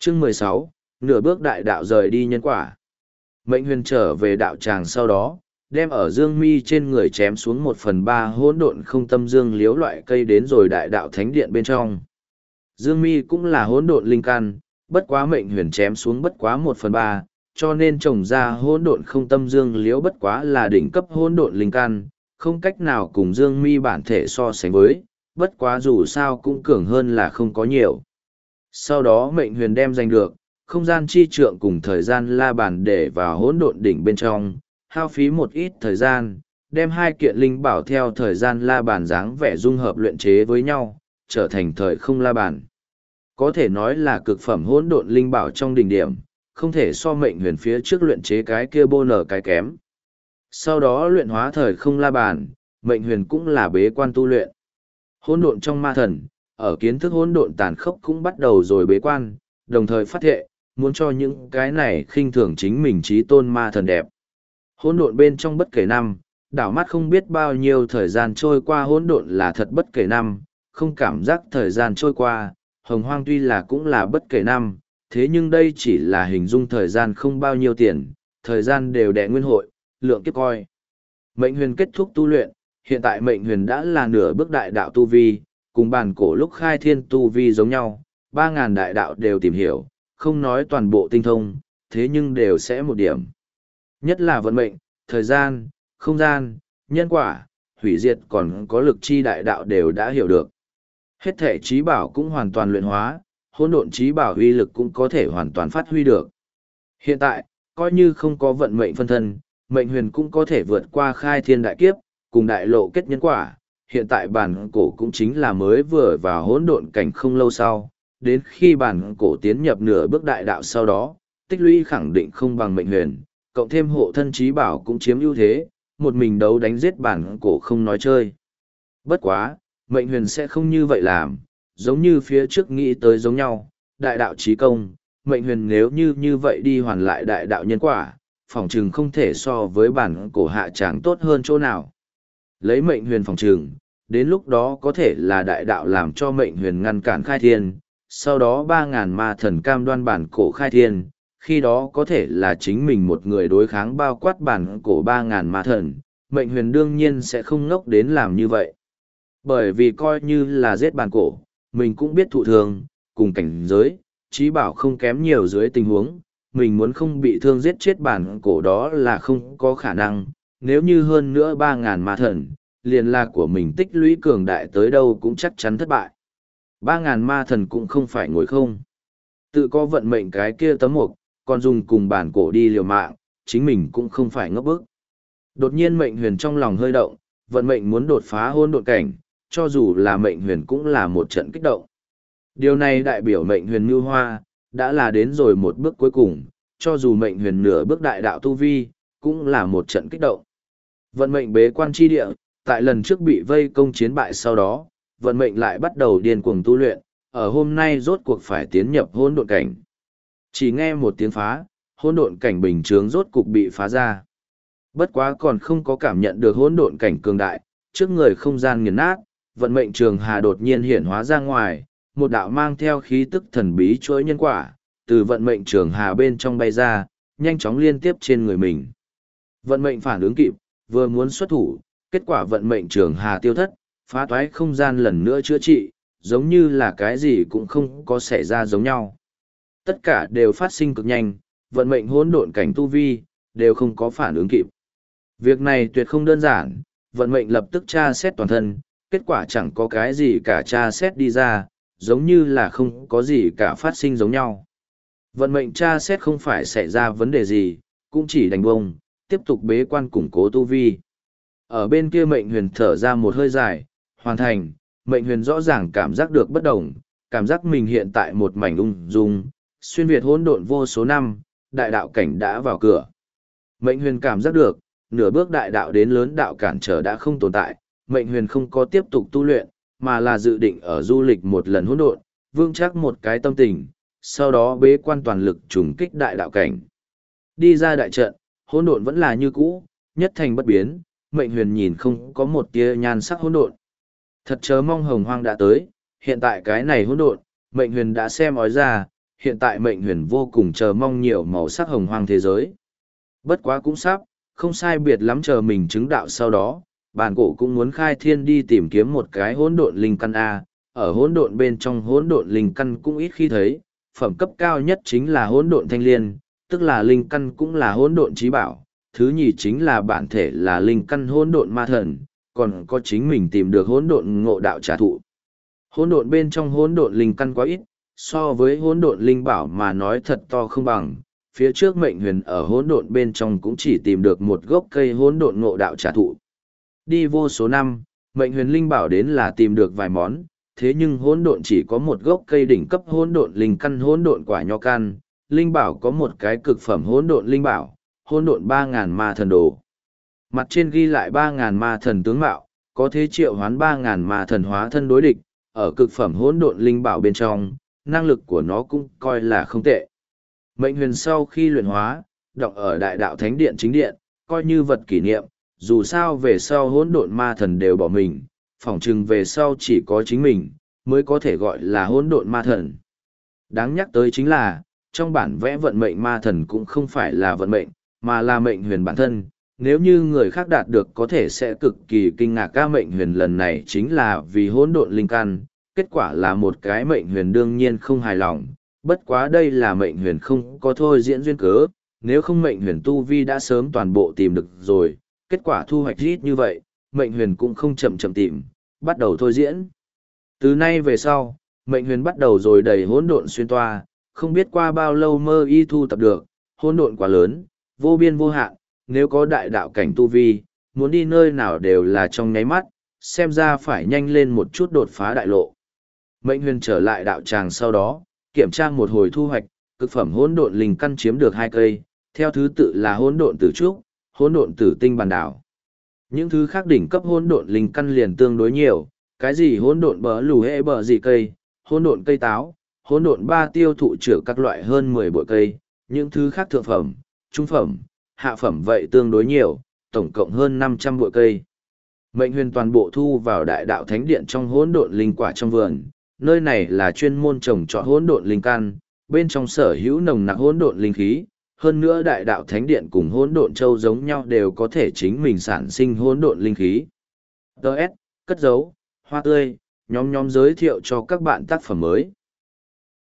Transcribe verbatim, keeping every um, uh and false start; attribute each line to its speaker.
Speaker 1: Chương mười sáu, nửa bước đại đạo rời đi nhân quả. Mệnh huyền trở về đạo tràng sau đó, đem ở dương mi trên người chém xuống một phần ba hỗn độn không tâm dương liếu loại cây đến rồi đại đạo thánh điện bên trong. Dương mi cũng là hỗn độn linh căn, bất quá mệnh huyền chém xuống bất quá một phần ba, cho nên trồng ra hỗn độn không tâm dương liếu bất quá là đỉnh cấp hỗn độn linh căn, không cách nào cùng dương mi bản thể so sánh với, bất quá dù sao cũng cường hơn là không có nhiều. Sau đó mệnh huyền đem giành được, không gian chi trượng cùng thời gian la bàn để vào hỗn độn đỉnh bên trong, hao phí một ít thời gian, đem hai kiện linh bảo theo thời gian la bàn dáng vẻ dung hợp luyện chế với nhau, trở thành thời không la bàn. Có thể nói là cực phẩm hỗn độn linh bảo trong đỉnh điểm, không thể so mệnh huyền phía trước luyện chế cái kia bô nở cái kém. Sau đó luyện hóa thời không la bàn, mệnh huyền cũng là bế quan tu luyện. Hỗn độn trong ma thần, ở kiến thức hỗn độn tàn khốc cũng bắt đầu rồi bế quan, đồng thời phát thệ, muốn cho những cái này khinh thường chính mình trí tôn ma thần đẹp. Hỗn độn bên trong bất kể năm, đảo mắt không biết bao nhiêu thời gian trôi qua, hỗn độn là thật bất kể năm, không cảm giác thời gian trôi qua, hồng hoang tuy là cũng là bất kể năm, thế nhưng đây chỉ là hình dung thời gian không bao nhiêu tiền, thời gian đều đẻ nguyên hội, lượng kiếp coi. Mệnh huyền kết thúc tu luyện, hiện tại mệnh huyền đã là nửa bước đại đạo tu vi, cùng bản cổ lúc khai thiên tu vi giống nhau, ba ngàn đại đạo đều tìm hiểu, không nói toàn bộ tinh thông, thế nhưng đều sẽ một điểm. Nhất là vận mệnh, thời gian, không gian, nhân quả, hủy diệt còn có lực chi đại đạo đều đã hiểu được. Hết thể trí bảo cũng hoàn toàn luyện hóa, hỗn độn trí bảo uy lực cũng có thể hoàn toàn phát huy được. Hiện tại, coi như không có vận mệnh phân thân, mệnh huyền cũng có thể vượt qua khai thiên đại kiếp, cùng đại lộ kết nhân quả. Hiện tại bản cổ cũng chính là mới vừa vào hỗn độn cảnh không lâu sau, đến khi bản cổ tiến nhập nửa bước đại đạo sau đó, tích lũy khẳng định không bằng mệnh huyền, cộng thêm hộ thân trí bảo cũng chiếm ưu thế, một mình đấu đánh giết bản cổ không nói chơi. Bất quá, mệnh huyền sẽ không như vậy làm, giống như phía trước nghĩ tới giống nhau, đại đạo trí công, mệnh huyền nếu như như vậy đi hoàn lại đại đạo nhân quả, phỏng chừng không thể so với bản cổ hạ tràng tốt hơn chỗ nào. Lấy mệnh huyền phỏng chừng, đến lúc đó có thể là đại đạo làm cho mệnh huyền ngăn cản khai thiên, sau đó ba ngàn ma thần cam đoan bản cổ khai thiên, khi đó có thể là chính mình một người đối kháng bao quát bản cổ ba ngàn ma thần, mệnh huyền đương nhiên sẽ không ngốc đến làm như vậy. Bởi vì coi như là giết bản cổ, mình cũng biết thụ thương, cùng cảnh giới, trí bảo không kém nhiều dưới tình huống, mình muốn không bị thương giết chết bản cổ đó là không có khả năng, nếu như hơn nữa ba ngàn ma thần, liền là của mình tích lũy cường đại tới đâu cũng chắc chắn thất bại. Ba ngàn ma thần cũng không phải ngồi không. Tự có vận mệnh cái kia tấm mục, còn dùng cùng bản cổ đi liều mạng, chính mình cũng không phải ngốc bức. Đột nhiên mệnh huyền trong lòng hơi động, vận mệnh muốn đột phá hôn độn cảnh, cho dù là mệnh huyền cũng là một trận kích động. Điều này đại biểu mệnh huyền như hoa, đã là đến rồi một bước cuối cùng, cho dù mệnh huyền nửa bước đại đạo tu vi, cũng là một trận kích động. Vận mệnh bế quan chi địa, tại lần trước bị vây công chiến bại sau đó, vận mệnh lại bắt đầu điên cuồng tu luyện, ở hôm nay rốt cuộc phải tiến nhập hỗn độn cảnh. Chỉ nghe một tiếng phá, hỗn độn cảnh bình chướng rốt cục bị phá ra. Bất quá còn không có cảm nhận được hỗn độn cảnh cường đại, trước người không gian nghiền nát, vận mệnh trường hà đột nhiên hiện hóa ra ngoài, một đạo mang theo khí tức thần bí chuỗi nhân quả, từ vận mệnh trường hà bên trong bay ra, nhanh chóng liên tiếp trên người mình. Vận mệnh phản ứng kịp, vừa muốn xuất thủ, kết quả vận mệnh trường hà tiêu thất, phá toái không gian lần nữa chữa trị, giống như là cái gì cũng không có xảy ra giống nhau. Tất cả đều phát sinh cực nhanh, vận mệnh hỗn độn cảnh tu vi, đều không có phản ứng kịp. Việc này tuyệt không đơn giản, vận mệnh lập tức tra xét toàn thân, kết quả chẳng có cái gì cả tra xét đi ra, giống như là không có gì cả phát sinh giống nhau. Vận mệnh tra xét không phải xảy ra vấn đề gì, cũng chỉ đành bông, tiếp tục bế quan củng cố tu vi. Ở bên kia mệnh huyền thở ra một hơi dài, hoàn thành, mệnh huyền rõ ràng cảm giác được bất đồng, cảm giác mình hiện tại một mảnh ung dung, xuyên việt hỗn độn vô số năm, đại đạo cảnh đã vào cửa. Mệnh huyền cảm giác được, nửa bước đại đạo đến lớn đạo cản trở đã không tồn tại, mệnh huyền không có tiếp tục tu luyện, mà là dự định ở du lịch một lần hỗn độn, vương chắc một cái tâm tình, sau đó bế quan toàn lực trùng kích đại đạo cảnh. Đi ra đại trận, hỗn độn vẫn là như cũ, nhất thành bất biến, mệnh huyền nhìn không có một tia nhan sắc hỗn độn. Thật chớ mong hồng hoang đã tới, hiện tại cái này hỗn độn, mệnh huyền đã xem ói ra, hiện tại mệnh huyền vô cùng chờ mong nhiều màu sắc hồng hoang thế giới. Bất quá cũng sắp, không sai biệt lắm chờ mình chứng đạo sau đó, bản cổ cũng muốn khai thiên đi tìm kiếm một cái hỗn độn linh căn A, ở hỗn độn bên trong hỗn độn linh căn cũng ít khi thấy, phẩm cấp cao nhất chính là hỗn độn thanh liên, tức là linh căn cũng là hỗn độn trí bảo, thứ nhì chính là bản thể là linh căn hỗn độn ma thần, còn có chính mình tìm được hỗn độn ngộ đạo trà thụ. Hỗn độn bên trong hỗn độn linh căn quá ít, so với hỗn độn linh bảo mà nói thật to không bằng. Phía trước mệnh huyền ở hỗn độn bên trong cũng chỉ tìm được một gốc cây hỗn độn ngộ đạo trà thụ. Đi vô số năm, mệnh huyền linh bảo đến là tìm được vài món, thế nhưng hỗn độn chỉ có một gốc cây đỉnh cấp hỗn độn linh căn hỗn độn quả nho căn, linh bảo có một cái cực phẩm hỗn độn linh bảo, hỗn độn ba ngàn ma thần đồ. Mặt trên ghi lại ba ngàn ma thần tướng mạo, có thế triệu hoán ba ngàn ma thần hóa thân đối địch, ở cực phẩm hỗn độn linh bảo bên trong, năng lực của nó cũng coi là không tệ. Mệnh huyền sau khi luyện hóa, đọng ở đại đạo thánh điện chính điện, coi như vật kỷ niệm, dù sao về sau hỗn độn ma thần đều bỏ mình, phỏng chừng về sau chỉ có chính mình, mới có thể gọi là hỗn độn ma thần. Đáng nhắc tới chính là, trong bản vẽ vận mệnh ma thần cũng không phải là vận mệnh, mà là mệnh huyền bản thân. Nếu như người khác đạt được có thể sẽ cực kỳ kinh ngạc, ca mệnh huyền lần này chính là vì hỗn độn linh căn, kết quả là một cái mệnh huyền đương nhiên không hài lòng, bất quá đây là mệnh huyền không có thôi diễn duyên cớ, nếu không mệnh huyền tu vi đã sớm toàn bộ tìm được rồi, kết quả thu hoạch ít như vậy, mệnh huyền cũng không chậm chậm tìm, bắt đầu thôi diễn. Từ nay về sau, mệnh huyền bắt đầu rồi đầy hỗn độn xuyên toa, không biết qua bao lâu mơ y thu tập được, hỗn độn quá lớn, vô biên vô hạn, nếu có đại đạo cảnh tu vi, muốn đi nơi nào đều là trong nháy mắt, xem ra phải nhanh lên một chút đột phá đại lộ. Mệnh huyền trở lại đạo tràng sau đó, kiểm tra một hồi thu hoạch, cực phẩm hỗn độn linh căn chiếm được hai cây, theo thứ tự là hỗn độn tử trúc, hỗn độn tử tinh bàn đảo. Những thứ khác đỉnh cấp hỗn độn linh căn liền tương đối nhiều, cái gì hỗn độn bờ lù hệ bờ gì cây, hỗn độn cây táo, hỗn độn ba tiêu thụ trưởng các loại hơn mười bội cây, những thứ khác thượng phẩm, trung phẩm, hạ phẩm vậy tương đối nhiều, tổng cộng hơn năm trăm bội cây. Mệnh huyền toàn bộ thu vào đại đạo thánh điện trong hỗn độn linh quả trong vườn, nơi này là chuyên môn trồng trọt hỗn độn linh căn, bên trong sở hữu nồng nặc hỗn độn linh khí, hơn nữa đại đạo thánh điện cùng hỗn độn châu giống nhau đều có thể chính mình sản sinh hỗn độn linh khí. đê ét, cất dấu, hoa tươi, nhóm nhóm giới thiệu cho các bạn tác phẩm mới.